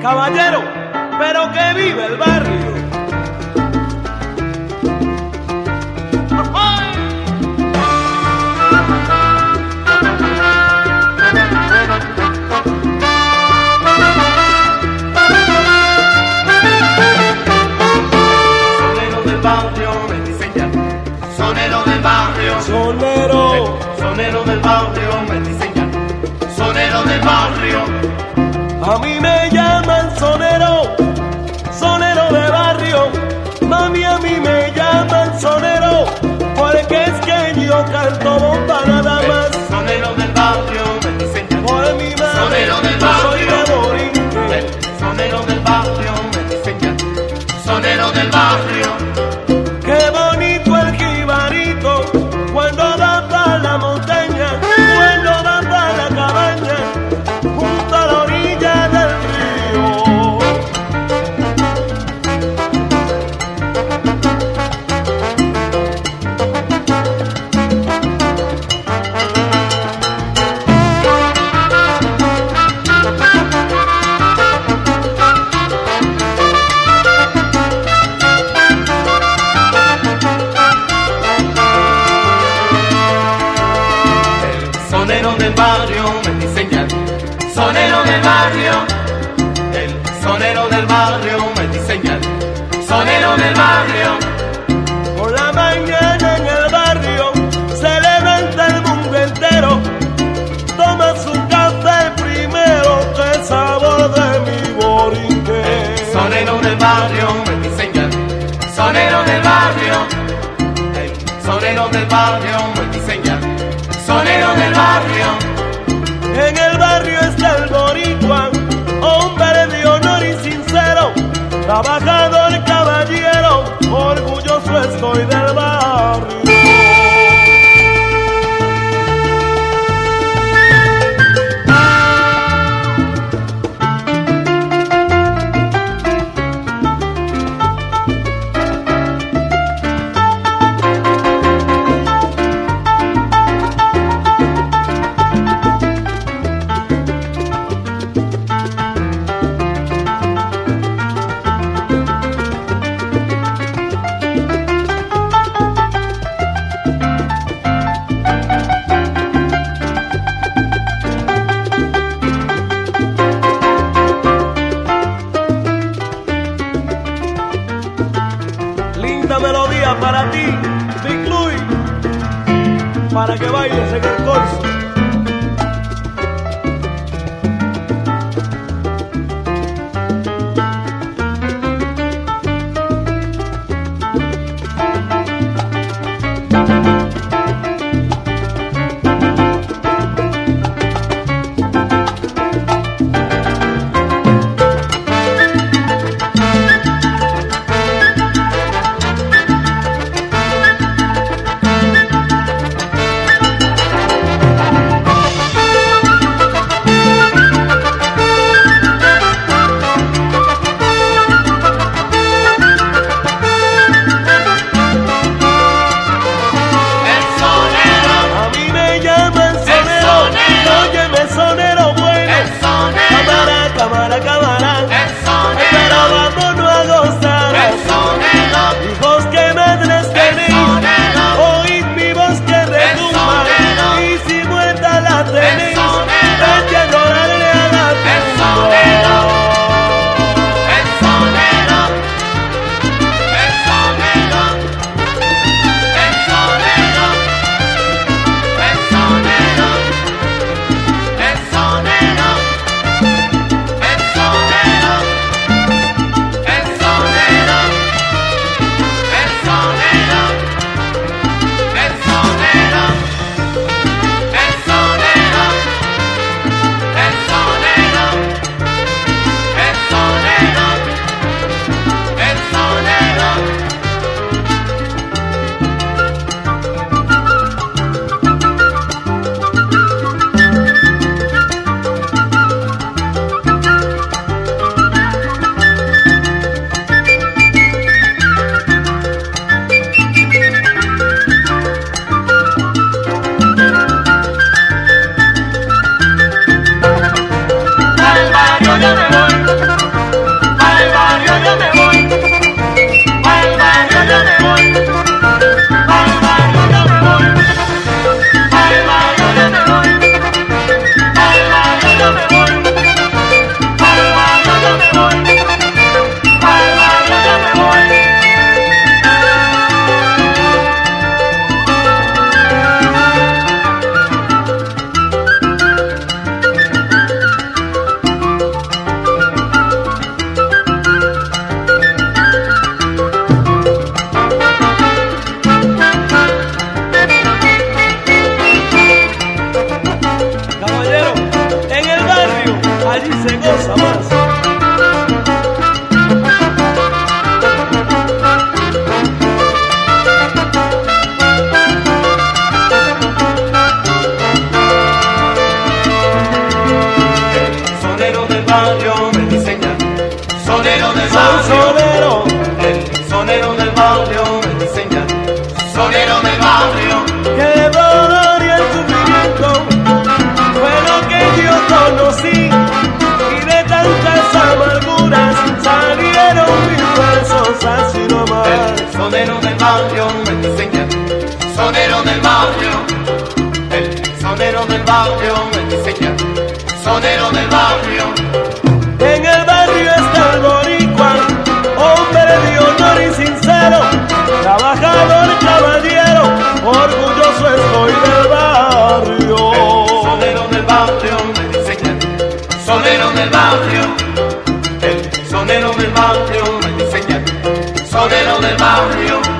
caballero, pero que vive el barrio. Sonero del barrio me dicen ya. Sonero del barrio. Sonero. Sonero del barrio me dicen ya. Sonero del barrio. A mí me llaman sonero, sonero de barrio. Mami, a mí me llaman sonero, porque es que yo canto bomba nada más. Sonero del barrio me dicen ya. Por mi madre, Sonero del yo soy de barrio. Borinque. Sonero del barrio me dicen ya. Sonero del barrio. Qué bonito el jibarito cuando va para la montaña, cuando va para la cabaña, junto a la orilla del río. Sonero del barrio me dicen ya. Sonero del barrio. El sonero del barrio me dicen ya. Sonero del barrio. Por la mañana en el barrio se levanta el mundo entero, toma su café primero, que sabor de mi Borinque. Sonero del barrio me dicen ya. Sonero del barrio. El sonero del barrio me dicen ya. Sonero del barrio. En el barrio está el boricua, hombre de honor y sincero, trabajador caballero, orgulloso estoy del barrio. Linda melodía para ti, Big Louis, para que bailes en el corso. así se goza más. Sonero del barrio me enseña, sonero del Sonero, el sonero del barrio me enseña, sonero del barrio, que el dolor y el sufrimiento fue lo que yo conocí, y de tantas amarguras salieron mis versos así nomás. el sonero del barrio me enseña, sonero del barrio, el sonero del barrio me enseña, sonero del barrio. En el barrio está el boricua, hombre de honor y sincero, trabajador, caballero, orgulloso estoy del barrio. El sonero del barrio me enseña, sonero del barrio, el sonero del barrio me enseña, sonero del barrio.